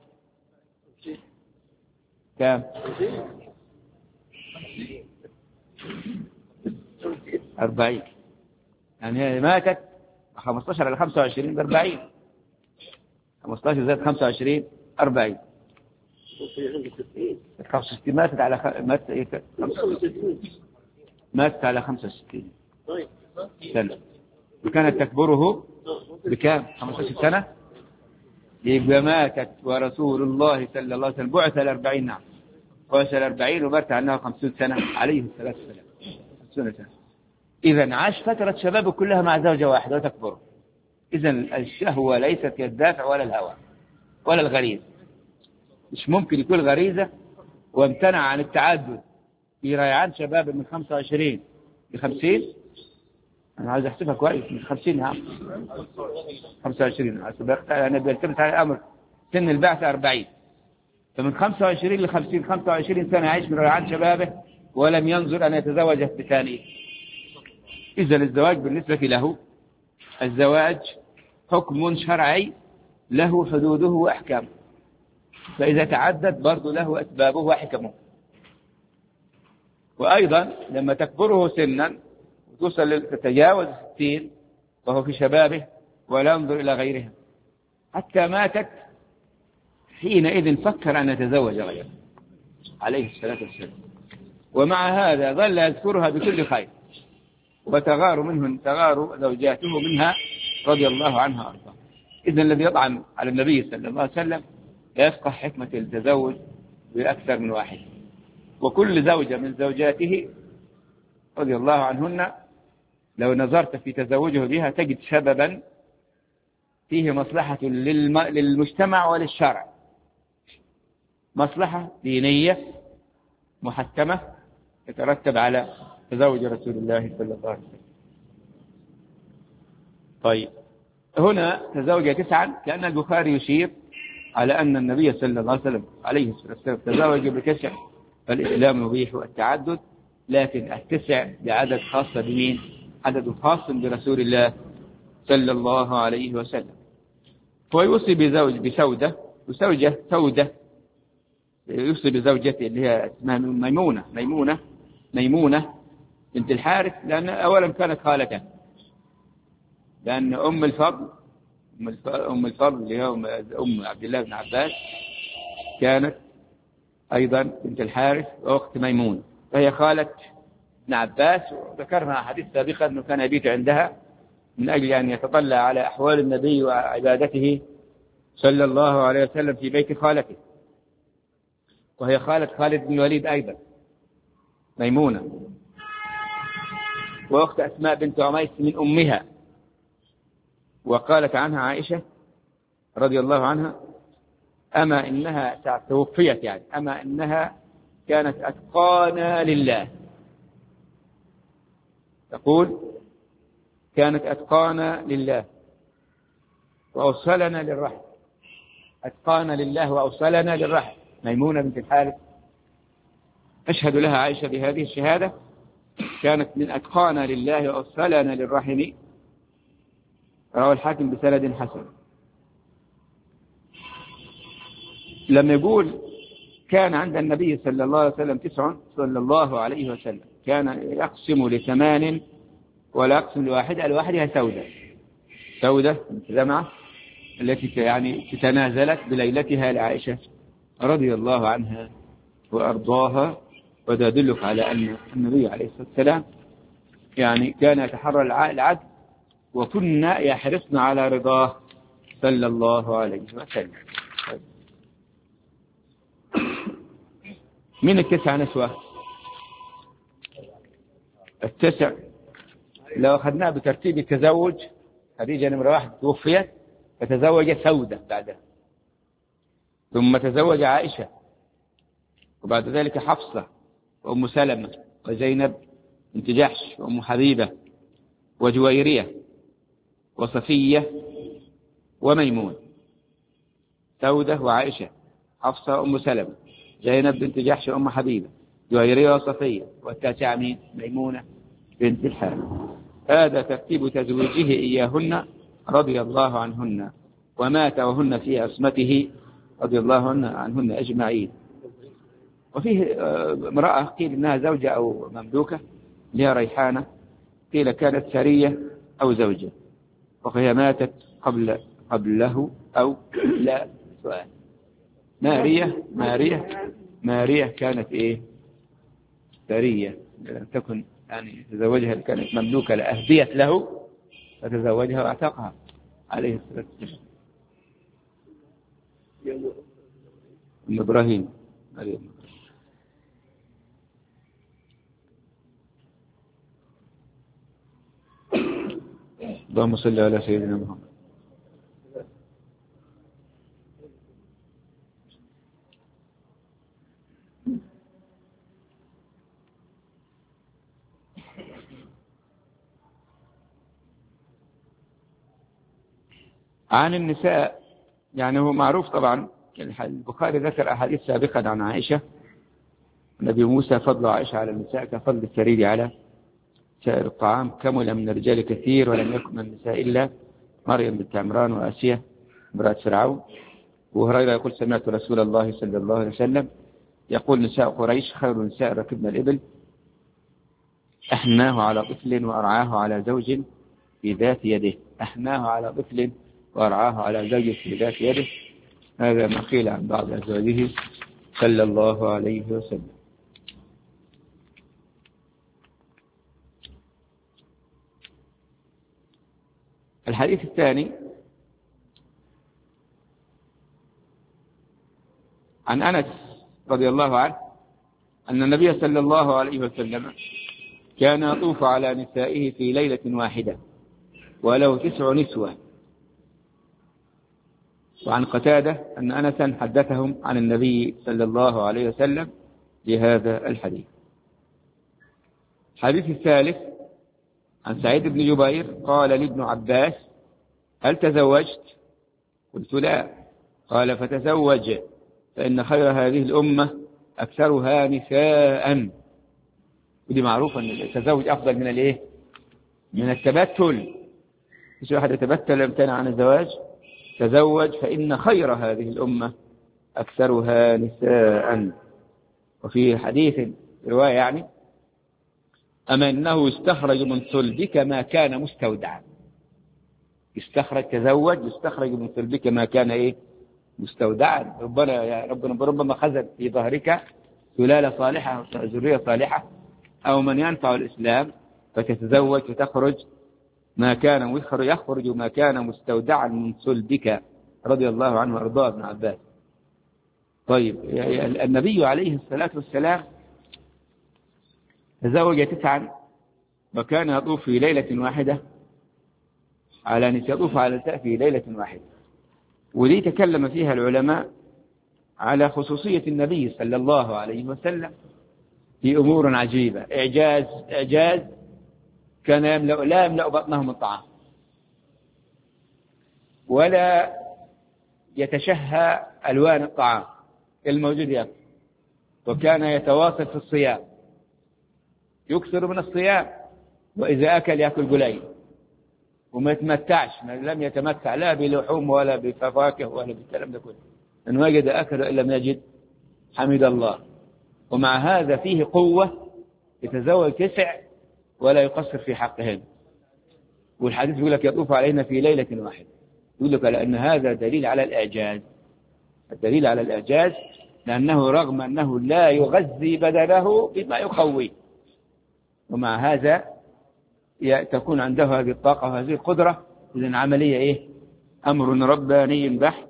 كم؟ 40. يعني هي ماتت 15 على 25 ب40، 15 زائد 25 40. 65 ماتت على 65 سنة، وكانت تكبره بكام؟ 15 سنة. يبقى ماتت ورسول الله صلى الله عليه وسلم بعث 40، نعم، بعث 40 ومات عنها 50 سنة عليه الصلاة والسلام، 50 سنة. إذا عاش فترة شبابه كلها مع زوجة واحدة وتكبره. إذا الشهوة ليست الدافع ولا الهوى ولا الغريزة. مش ممكن يكون غريزة وامتنع عن التعدد في ريعان شباب من 25 ل50. أنا عايز أحسبها كويس، من 50 يا عم 25، أنا بيلتمس على الأمر سن البعث 40، فمن 25 ل50 25 سنة يعيش من ريعان شبابه ولم ينظر أن يتزوج بثانية. إذا الزواج بالنسبة له الزواج حكم شرعي له حدوده وأحكامه، فإذا تعدد برضو له أسبابه وحكمه. وأيضا لما تكبره سنا وتوصل تتجاوز 60 وهو في شبابه ولا ينظر إلى غيرها حتى ماتت، حينئذ فكر أن يتزوج غيره عليه الصلاة والسلام. ومع هذا ظل يذكرها بكل خير، تغار زوجاته منها رضي الله عنها وارضاها. إذن الذي يطعن على النبي صلى الله عليه وسلم لا يفقه حكمة التزوج بأكثر من واحد. وكل زوجة من زوجاته رضي الله عنهن لو نظرت في تزوجه بها تجد سببا فيه مصلحة للمجتمع وللشرع، مصلحة دينية محكمة يترتب على تزوج رسول الله صلى الله عليه وسلم. طيب، هنا تزوج 9، كأن البخاري يشير على أن النبي صلى الله عليه وسلم تزوج ب9، فالإسلام يبيح التعدد، لكن 9 بعدد خاص بمين؟ عدد خاص برسول الله صلى الله عليه وسلم. ويوصي سودة يوصي بزوجته اللي هي اسمها ميمونة بنت الحارث، لأن أولا كانت خالته، لأن أم الفضل اللي هي أم عبد الله بن عباس كانت أيضا بنت الحارث وأخت ميمونة، فهي خالة ابن عباس. وذكرنا حديث سابقا أنه كان يبيت عندها من أجل أن يتطلع على أحوال النبي وعبادته صلى الله عليه وسلم في بيت خالته، وهي خالة خالد بن الوليد أيضا ميمونة، وأخت أسماء بنت عميس من أمها. وقالت عنها عائشة رضي الله عنها: أما إنها توفيت، يعني أما إنها كانت أتقانا لله. تقول: كانت أتقانا لله وأوصلنا للرحم. أتقانا لله وأوصلنا للرحم. ميمونة بنت الحارث أشهد لها عائشة بهذه الشهادة، كانت من أتقانا لله وأوصلنا للرحم. رواه الحاكم بسند حسن. لما يقول كان عند النبي صلى الله عليه وسلم 9 صلى الله عليه وسلم، كان يقسم ل8 ولا يقسم لواحدة. الواحدة سودة بنت زمعة التي يعني تنازلت بليلتها لعائشة رضي الله عنها وأرضاها. وده يدلك على أن النبي عليه الصلاة والسلام يعني كان يتحرى العدل، وكنا يحرصن على رضاه صلى الله عليه وسلم. من 9 نسوة؟ 9 لو أخذناه بترتيب التزوج، خديجة نمرة 1 توفيت، فتزوج سودة بعدها، ثم تزوج عائشة، وبعد ذلك حفصة وأم سلمة وزينب بنت جحش وأم حبيبة وجويرية وصفية وميمون. سودة وعائشة، حفصة وأم سلمة، زينب بنت جحش وأم حبيبة، جويرية وصفية، والتاسعة مين؟ ميمونة بنت الحارث. هذا ترتيب تزويجه إياهن رضي الله عنهن، ومات وهن في عصمته رضي الله عنهن أجمعين. وفيه امرأة قيل إنها زوجة أو مملوكة لها ريحانة، قيل كانت سرية أو زوجة، وهي ماتت قبله أو لا. سؤال. مارية كانت إيه؟ سرية، لم تكن يعني تزوجها، كانت مملوكة لأهديت له فتزوجها واعتقها عليه الصلاة والسلام. إبراهيم. اللهم صل على سيدنا محمد. عن النساء، يعني هو معروف طبعا، البخاري ذكر أحاديث سابقة عن عائشة، نبي موسى فضل عائشة على النساء كفضل الثريد على سائر الطعام، كمل من الرجال كثير ولم يكن من النساء إلا مريم بنت عمران وآسية امرأة فرعون. وهريرة يقول سمعت رسول الله صلى الله عليه وسلم يقول نساء قريش خير نساء ركبنا الإبل، أحناه على طفل وأرعاه على زوج في ذات يده. أحناه على طفل وأرعاه على زوج في ذات يده. هذا ما قيل عن بعض أزواجه صلى الله عليه وسلم. الحديث الثاني عن أنس رضي الله عنه أن النبي صلى الله عليه وسلم كان يطوف على نسائه في ليلة واحدة وله 9 نسوة. وعن قتادة أن أنسا حدثهم عن النبي صلى الله عليه وسلم بهذا الحديث. الحديث الثالث عن سعيد بن جبير قال لابن عباس هل تزوجت؟ قلت لا. قال فتزوج فإن خير هذه الأمة أكثرها نساء. ودي معروفة أن التزوج أفضل من الإيه؟ من التبتل. مش واحد يتبتل يمتنع عن الزواج. تزوج فإن خير هذه الأمة أكثرها نساء. وفي حديث رواية يعني أما إنه يستخرج من صلبك ما كان مستودعا. تزوج يستخرج من صلبك ما كان إيه؟ مستودعا. ربما خزن في ظهرك سلالة صالحة ذرية صالحة أو من ينفع الإسلام، فتتزوج وتخرج ما كان يخرج ما كان مستودعا من صلبك رضي الله عنه وارضاه ابن عباس. طيب النبي عليه الصلاة والسلام تزوج 9 وكان يطوف في ليلة واحدة على نساء، يطوف على نساء في ليلة واحدة. ودي تكلم فيها العلماء على خصوصية النبي صلى الله عليه وسلم في أمور عجيبة. إعجاز كان لا يملأ بطنه من طعام ولا يتشهى ألوان الطعام الموجود يأكل، وكان يتواصل في الصيام، يكثر من الصيام، وإذا أكل يأكل قليل وما يتمتعش، لم يتمتع لا بلحوم ولا بفواكه ولا بالكلام ده كله، إن وجد أكل إن لم يجد حمد الله. ومع هذا فيه قوة، يتزوج 9 ولا يقصر في حقهن. والحديث يقول لك يطوف علينا في ليلة واحدة، يقول لك لأن هذا دليل على الإعجاز، الدليل على الإعجاز، لأنه رغم أنه لا يغذي بدنه بما يقويه، ومع هذا تكون عنده هذه الطاقة وهذه القدرة. إذن عملية إيه؟ أمر رباني بحت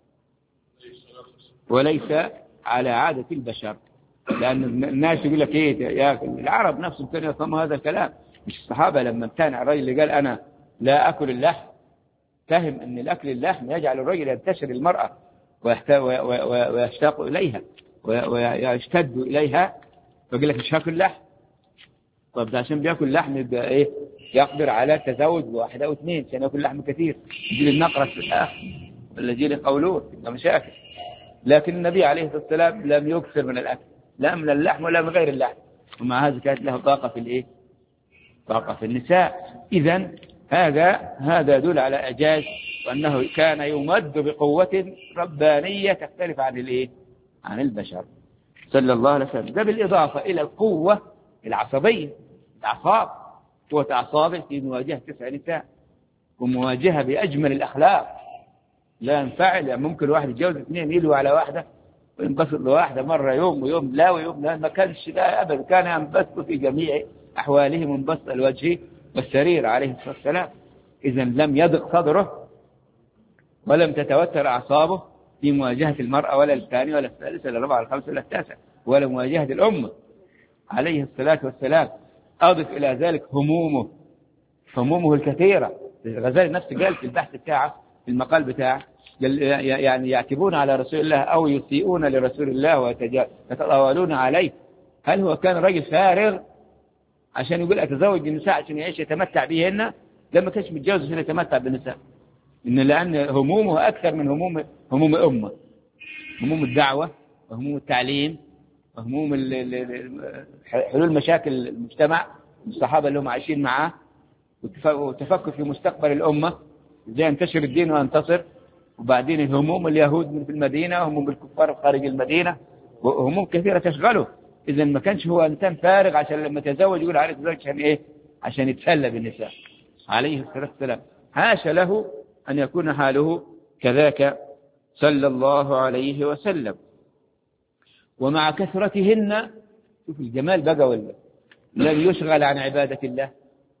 وليس على عادة البشر. لأن الناس يقول لك إيه، يا العرب نفسهم كانوا يفهموا هذا الكلام، مش الصحابة. لما امتنع الرجل اللي قال أنا لا أكل اللحم، فهم أن الأكل اللحم يجعل الرجل ينتشر المرأة ويشتاق إليها ويشتد إليها، فقال لك مش هاكل لحم. طب ده عشان بياكل لحم يبقى إيه؟ يقدر على التزوج بواحدة أو 2 عشان ياكل لحم كثير، يجي النقرس في الآخر والذين يقولون ده مشاكل. لكن النبي عليه الصلاة والسلام لم يكثر من الأكل، لا من اللحم ولا من غير اللحم، ومع هذا كانت له طاقة في الإيه؟ طاقة في النساء. إذن هذا يدل على إعجاز، وأنه كان يمد بقوة ربانية تختلف عن الإيه؟ عن البشر صلى الله عليه وسلم. ده بالإضافة إلى القوة العصبية، الأعصاب، قوة أعصابه في مواجهة 9 نساء ومواجهة بأجمل الأخلاق. لا ينفعل، يعني ممكن واحد يتجوز 2 يلوي على واحدة وينبسط لواحدة مرة يوم ويوم لا ويوم لا، ما كانش ده أبدا، كان ينبسط في جميع أحواله منبسط الوجه والسرير عليه الصلاة والسلام. إذن لم يضق صدره ولم تتوتر أعصابه في مواجهة المرأة، ولا الثانية ولا الثالثة ولا الرابعة ولا الخامسة ولا التاسعة، ولا مواجهة الأمة عليه الصلاة والسلام. أضف إلى ذلك همومه الكثيرة. الغزالي نفسه قال في البحث بتاعه، في المقال بتاعه، يعني يعتبون على رسول الله أو يسيئون لرسول الله ويتطاولون عليه. هل هو كان رجل فارغ عشان يقول أتزوج النساء عشان يعيش يتمتع بهن؟ لما كانش متجوز عشان يتمتع بالنساء، لأن همومه أكثر من هموم أمة، هموم الدعوة وهموم التعليم وهموم حلول مشاكل المجتمع، الصحابة اللي هم عايشين معاه، والتفكر في مستقبل الأمة ازاي ينتشر الدين وينتصر. وبعدين هموم اليهود في المدينة وهموم الكفار خارج المدينة وهموم كثيرة تشغله. إذا ما كانش هو إنسان فارغ عشان لما تزوج يقول عليه تزوج عشان إيه؟ عشان يتسلى بالنساء عليه الصلاة والسلام. حاشا له أن يكون حاله كذاك صلى الله عليه وسلم. ومع كثرتهن، شوف الجمال بقى، ولا لم يشغل عن عبادة الله،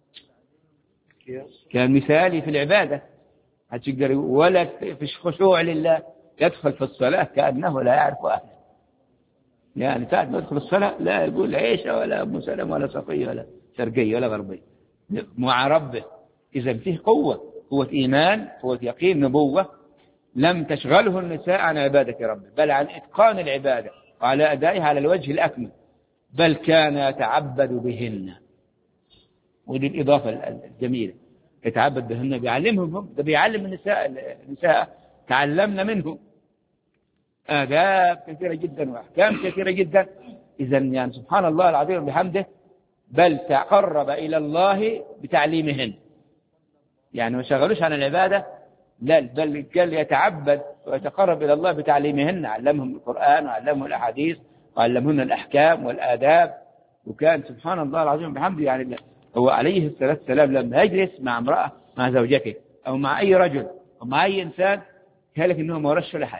كان مثالي في العبادة، هتقدر ولا في خشوع لله، يدخل في الصلاة كأنه لا يعرف أهله، يعني ساعة ما يدخل الصلاة لا يقول عيشة ولا أبو سلم ولا صفية ولا شرقية ولا غربية، مع ربه. إذا فيه قوة إيمان، قوة يقين، نبوة، لم تشغله النساء عن عبادة ربه، بل عن إتقان العبادة وعلى أدائها على الوجه الأكمل، بل كان يتعبد بهن. ودي الإضافة الجميلة، يتعبد بهن، بيعلمهم، ده بيعلم النساء تعلمنا منهم آداب كثيرة جدا وأحكام كثيرة جدا. إذا يعني سبحان الله العظيم بحمده، بل تقرب إلى الله بتعليمهن، يعني ما شغلوش عن العبادة، لا بل قال يتعبد ويتقرب إلى الله بتعليمهن، علمهم القرآن وعلمهم الأحاديث وعلمهن الأحكام والآداب. وكان سبحان الله العظيم بحمده، يعني هو عليه الصلاة والسلام لما يجلس مع امرأة، مع زوجته أو مع أي رجل أو مع أي إنسان، قال إنه ما ورش ولا حاجة،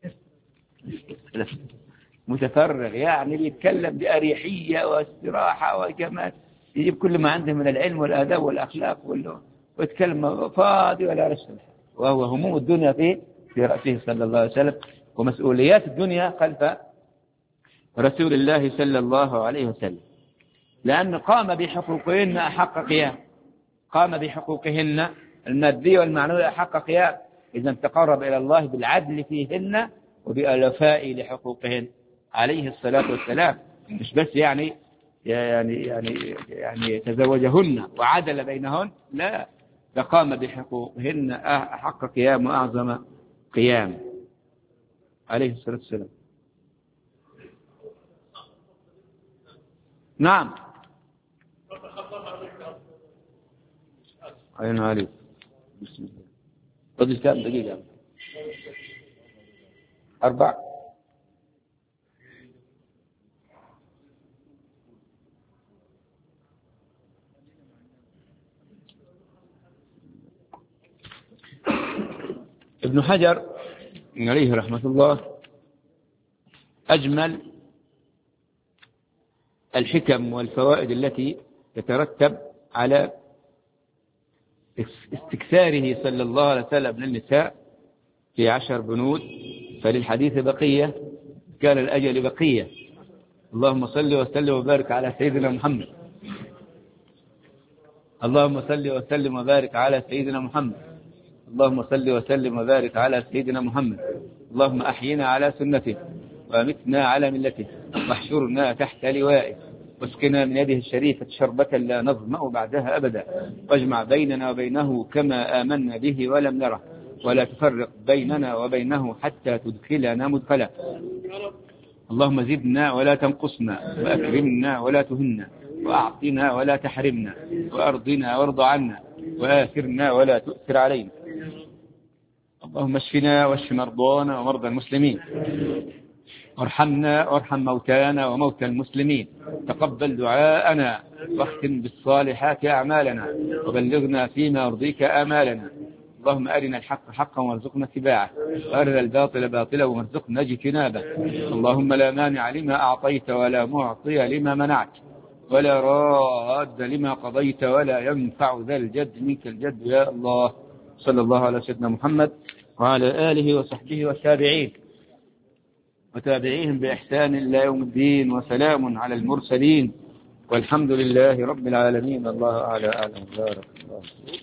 متفرغ، يعني بيتكلم بأريحية واستراحة وجمال، يجيب كل ما عنده من العلم والآداب والأخلاق ويتكلم فاضي ولا رسل، وهو هموم الدنيا في رأسه صلى الله عليه وسلم، ومسؤوليات الدنيا خلف رسول الله صلى الله عليه وسلم، لأن قام بحقوقهن أحق قيام، قام بحقوقهن المادية والمعنوية أحق قيام. إذا تقرب إلى الله بالعدل فيهن وبالوفاء لحقوقهن عليه الصلاة والسلام، مش بس يعني يعني تزوجهن وعدل بينهن، لا، فقام بحقوقهن حق قيام وأعظم قيام عليه الصلاة والسلام. نعم. عين عليك. بسم الله. فضل كام دقيقة؟ 4. ابن حجر عليه رحمة الله أجمل الحكم والفوائد التي تترتب على استكثاره صلى الله عليه وسلم للنساء في 10 بنود، فللحديث بقية، كان الأجل بقية. اللهم صل وسلم وبارك على سيدنا محمد. اللهم صل وسلم وبارك على سيدنا محمد. اللهم صل وسلم وبارك على سيدنا محمد. اللهم أحينا على سنته وأمتنا على ملته واحشرنا تحت لوائه واسقنا من يده الشريفة شربة لا نظمأ بعدها أبدا، واجمع بيننا وبينه كما آمنا به ولم نره، ولا تفرق بيننا وبينه حتى تدخلنا مدخلا. اللهم زدنا ولا تنقصنا، وأكرمنا ولا تهنا، وأعطنا ولا تحرمنا، وأرضنا وارض عنا، وآثرنا ولا تؤثر علينا. اللهم اشفنا واشف مرضانا ومرضى المسلمين، وارحمنا وارحم موتانا وموتى المسلمين، تقبل دعاءنا، واختم بالصالحات أعمالنا، وبلغنا فيما يرضيك آمالنا. اللهم أرنا الحق حقا وارزقنا اتباعه، وأرنا الباطل باطلا وارزقنا اجتنابه. اللهم لا مانع لما أعطيت ولا معطي لما منعت ولا راد لما قضيت ولا ينفع ذا الجد منك الجد يا الله. صلى الله على سيدنا محمد وعلى آله وصحبه والتابعين وتابعيهم بإحسان إلى يوم الدين، وسلام على المرسلين، والحمد لله رب العالمين. الله أعلى. أعلم. بارك الله.